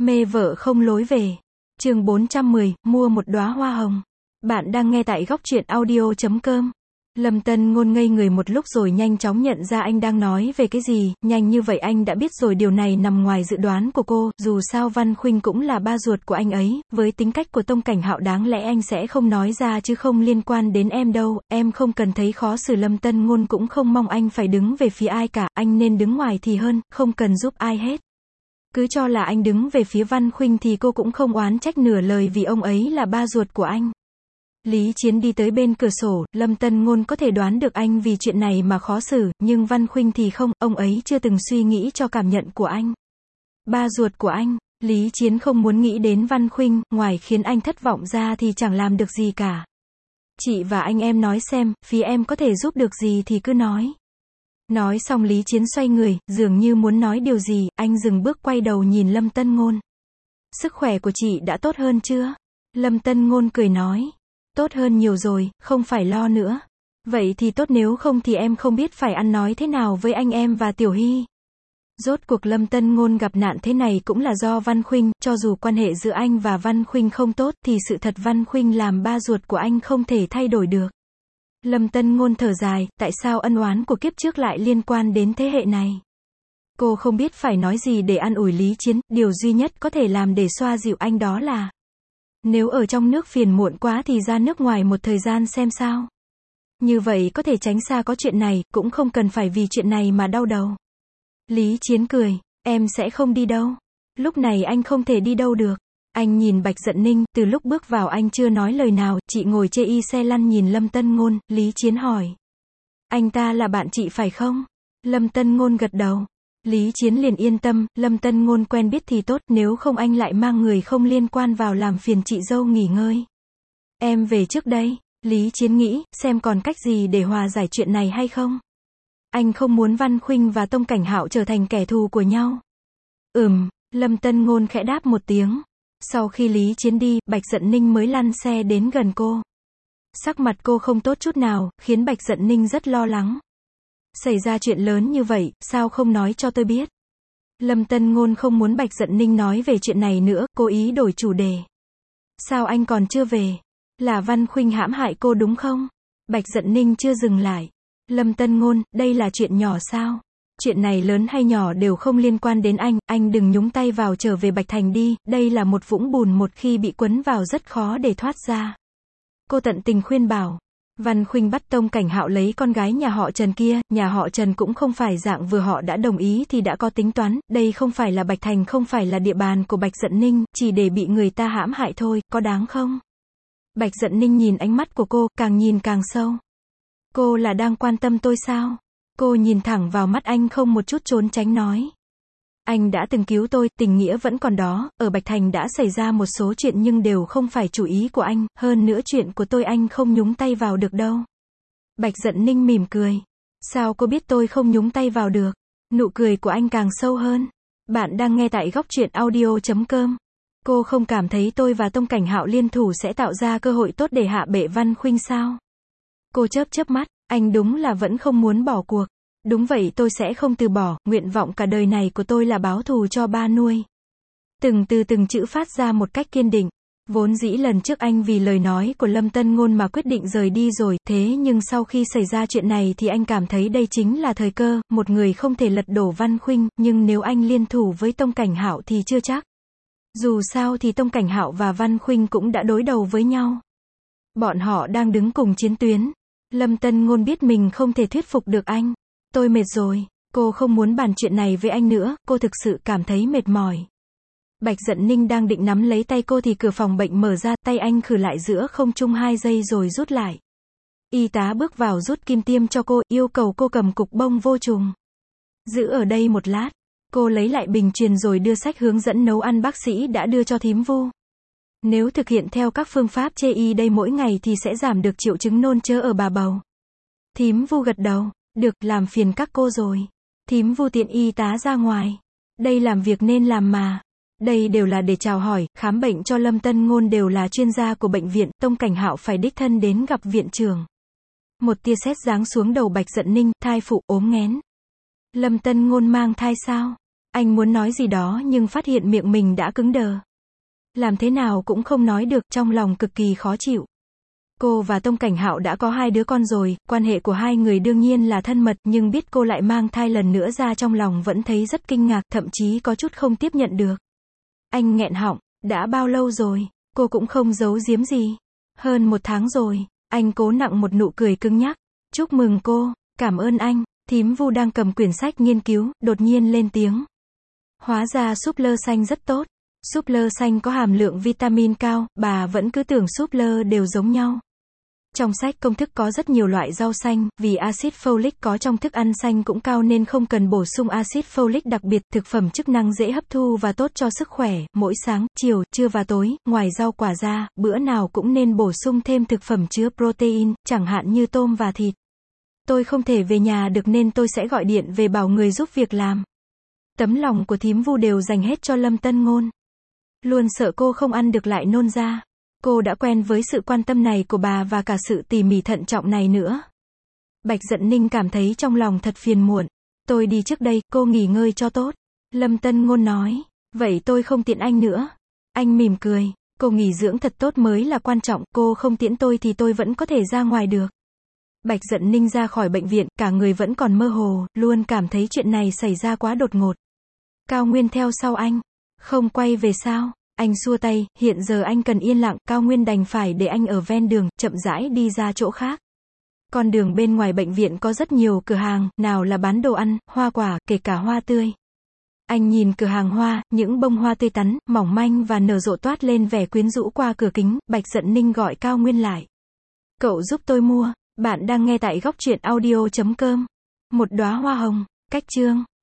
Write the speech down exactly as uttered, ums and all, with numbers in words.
Mê vợ không lối về. Chương bốn trăm mười, mua một đóa hoa hồng. Bạn đang nghe tại góc truyện audio chấm com. Lâm Tân Ngôn ngây người một lúc rồi nhanh chóng nhận ra anh đang nói về cái gì, nhanh như vậy anh đã biết rồi. Điều này nằm ngoài dự đoán của cô, dù sao Văn Khuynh cũng là ba ruột của anh ấy, với tính cách của Tông Cảnh Hạo đáng lẽ anh sẽ không nói ra chứ không liên quan đến em đâu, em không cần thấy khó xử. Lâm Tân Ngôn cũng không mong anh phải đứng về phía ai cả, anh nên đứng ngoài thì hơn, không cần giúp ai hết. Cứ cho là anh đứng về phía Văn Khuynh thì cô cũng không oán trách nửa lời vì ông ấy là ba ruột của anh. Lý Chiến đi tới bên cửa sổ, Lâm Tân Ngôn có thể đoán được anh vì chuyện này mà khó xử, nhưng Văn Khuynh thì không, ông ấy chưa từng suy nghĩ cho cảm nhận của anh. Ba ruột của anh, Lý Chiến không muốn nghĩ đến Văn Khuynh, ngoài khiến anh thất vọng ra thì chẳng làm được gì cả. Chị và anh em nói xem, phía em có thể giúp được gì thì cứ nói. Nói xong Lý Chiến xoay người, dường như muốn nói điều gì, anh dừng bước quay đầu nhìn Lâm Tân Ngôn. Sức khỏe của chị đã tốt hơn chưa? Lâm Tân Ngôn cười nói. Tốt hơn nhiều rồi, không phải lo nữa. Vậy thì tốt, nếu không thì em không biết phải ăn nói thế nào với anh em và Tiểu Hy. Rốt cuộc Lâm Tân Ngôn gặp nạn thế này cũng là do Văn Khuynh, cho dù quan hệ giữa anh và Văn Khuynh không tốt thì sự thật Văn Khuynh làm ba ruột của anh không thể thay đổi được. Lâm Tân Ngôn thở dài, tại sao ân oán của kiếp trước lại liên quan đến thế hệ này? Cô không biết phải nói gì để an ủi Lý Chiến, điều duy nhất có thể làm để xoa dịu anh đó là nếu ở trong nước phiền muộn quá thì ra nước ngoài một thời gian xem sao. Như vậy có thể tránh xa có chuyện này, cũng không cần phải vì chuyện này mà đau đầu. Lý Chiến cười, em sẽ không đi đâu. Lúc này anh không thể đi đâu được. Anh nhìn Bạch Dận Ninh, từ lúc bước vào anh chưa nói lời nào, chị ngồi chê y xe lăn nhìn Lâm Tân Ngôn, Lý Chiến hỏi. Anh ta là bạn chị phải không? Lâm Tân Ngôn gật đầu. Lý Chiến liền yên tâm, Lâm Tân Ngôn quen biết thì tốt, nếu không anh lại mang người không liên quan vào làm phiền chị dâu nghỉ ngơi. Em về trước đây. Lý Chiến nghĩ, xem còn cách gì để hòa giải chuyện này hay không. Anh không muốn Văn Khuynh và Tông Cảnh Hạo trở thành kẻ thù của nhau. Ừm, Lâm Tân Ngôn khẽ đáp một tiếng. Sau khi Lý Chiến đi, Bạch Dận Ninh mới lăn xe đến gần cô. Sắc mặt cô không tốt chút nào, khiến Bạch Dận Ninh rất lo lắng. Xảy ra chuyện lớn như vậy, sao không nói cho tôi biết? Lâm Tân Ngôn không muốn Bạch Dận Ninh nói về chuyện này nữa, cố ý đổi chủ đề. Sao anh còn chưa về? Là Văn Khuynh hãm hại cô đúng không? Bạch Dận Ninh chưa dừng lại. Lâm Tân Ngôn, đây là chuyện nhỏ sao? Chuyện này lớn hay nhỏ đều không liên quan đến anh, anh đừng nhúng tay vào, trở về Bạch Thành đi, đây là một vũng bùn, một khi bị quấn vào rất khó để thoát ra. Cô tận tình khuyên bảo. Văn Khuynh bắt Tông Cảnh Hạo lấy con gái nhà họ Trần kia, nhà họ Trần cũng không phải dạng vừa họ đã đồng ý thì đã có tính toán, đây không phải là Bạch Thành, không phải là địa bàn của Bạch Dận Ninh, chỉ để bị người ta hãm hại thôi, có đáng không? Bạch Dận Ninh nhìn ánh mắt của cô, càng nhìn càng sâu. Cô là đang quan tâm tôi sao? Cô nhìn thẳng vào mắt anh không một chút trốn tránh nói. Anh đã từng cứu tôi, tình nghĩa vẫn còn đó, ở Bạch Thành đã xảy ra một số chuyện nhưng đều không phải chủ ý của anh, hơn nữa chuyện của tôi anh không nhúng tay vào được đâu. Bạch Dận Ninh mỉm cười. Sao cô biết tôi không nhúng tay vào được? Nụ cười của anh càng sâu hơn. Bạn đang nghe tại góc truyện audio chấm com. Cô không cảm thấy tôi và Tông Cảnh Hạo liên thủ sẽ tạo ra cơ hội tốt để hạ bệ Văn Khuynh sao? Cô chớp chớp mắt, anh đúng là vẫn không muốn bỏ cuộc. Đúng vậy, tôi sẽ không từ bỏ, nguyện vọng cả đời này của tôi là báo thù cho ba nuôi. Từng từ từng chữ phát ra một cách kiên định. Vốn dĩ lần trước anh vì lời nói của Lâm Tân Ngôn mà quyết định rời đi rồi, thế nhưng sau khi xảy ra chuyện này thì anh cảm thấy đây chính là thời cơ, một người không thể lật đổ Văn Khuynh, nhưng nếu anh liên thủ với Tông Cảnh Hạo thì chưa chắc. Dù sao thì Tông Cảnh Hạo và Văn Khuynh cũng đã đối đầu với nhau. Bọn họ đang đứng cùng chiến tuyến. Lâm Tân Ngôn biết mình không thể thuyết phục được anh. Tôi mệt rồi, cô không muốn bàn chuyện này với anh nữa, cô thực sự cảm thấy mệt mỏi. Bạch Dận Ninh đang định nắm lấy tay cô thì cửa phòng bệnh mở ra, tay anh khử lại giữa không trung hai giây rồi rút lại. Y tá bước vào rút kim tiêm cho cô, yêu cầu cô cầm cục bông vô trùng. Giữ ở đây một lát. Cô lấy lại bình truyền rồi đưa sách hướng dẫn nấu ăn bác sĩ đã đưa cho thím Vu. Nếu thực hiện theo các phương pháp chê y đây mỗi ngày thì sẽ giảm được triệu chứng nôn chớ ở bà bầu. Thím Vu gật đầu. Được, làm phiền các cô rồi. Thím Vu tiện y tá ra ngoài. Đây làm việc nên làm mà. Đây đều là để chào hỏi, khám bệnh cho Lâm Tân Ngôn, đều là chuyên gia của bệnh viện, Tông Cảnh Hạo phải đích thân đến gặp viện trưởng. Một tia sét giáng xuống đầu Bạch Dận Ninh, thai phụ ốm nghén. Lâm Tân Ngôn mang thai sao? Anh muốn nói gì đó nhưng phát hiện miệng mình đã cứng đờ. Làm thế nào cũng không nói được, trong lòng cực kỳ khó chịu. Cô và Tông Cảnh Hạo đã có hai đứa con rồi, quan hệ của hai người đương nhiên là thân mật, nhưng biết cô lại mang thai lần nữa ra trong lòng vẫn thấy rất kinh ngạc, thậm chí có chút không tiếp nhận được. Anh nghẹn họng, đã bao lâu rồi? Cô cũng không giấu giếm gì. Hơn một tháng rồi. Anh cố nặng một nụ cười cứng nhắc. Chúc mừng cô, cảm ơn anh. Thím Vu đang cầm quyển sách nghiên cứu, đột nhiên lên tiếng. Hóa ra súp lơ xanh rất tốt. Súp lơ xanh có hàm lượng vitamin cao, bà vẫn cứ tưởng súp lơ đều giống nhau. Trong sách công thức có rất nhiều loại rau xanh, vì axit folic có trong thức ăn xanh cũng cao nên không cần bổ sung axit folic đặc biệt, thực phẩm chức năng dễ hấp thu và tốt cho sức khỏe, mỗi sáng, chiều, trưa và tối, ngoài rau quả ra, bữa nào cũng nên bổ sung thêm thực phẩm chứa protein, chẳng hạn như tôm và thịt. Tôi không thể về nhà được nên tôi sẽ gọi điện về bảo người giúp việc làm. Tấm lòng của thím Vu đều dành hết cho Lâm Tân Ngôn. Luôn sợ cô không ăn được lại nôn ra. Cô đã quen với sự quan tâm này của bà và cả sự tỉ mỉ thận trọng này nữa. Bạch Dận Ninh cảm thấy trong lòng thật phiền muộn. Tôi đi trước đây, cô nghỉ ngơi cho tốt. Lâm Tân Ngôn nói. Vậy tôi không tiễn anh nữa. Anh mỉm cười. Cô nghỉ dưỡng thật tốt mới là quan trọng, cô không tiễn tôi thì tôi vẫn có thể ra ngoài được. Bạch Dận Ninh ra khỏi bệnh viện, cả người vẫn còn mơ hồ, luôn cảm thấy chuyện này xảy ra quá đột ngột. Cao Nguyên theo sau anh. Không quay về sao? Anh xua tay, hiện giờ anh cần yên lặng, Cao Nguyên đành phải để anh ở ven đường, chậm rãi đi ra chỗ khác. Con đường bên ngoài bệnh viện có rất nhiều cửa hàng, nào là bán đồ ăn, hoa quả, kể cả hoa tươi. Anh nhìn cửa hàng hoa, những bông hoa tươi tắn, mỏng manh và nở rộ toát lên vẻ quyến rũ qua cửa kính, Bạch Dận Ninh gọi Cao Nguyên lại. Cậu giúp tôi mua, bạn đang nghe tại góc truyện audio chấm com. Một đóa hoa hồng, cách chương.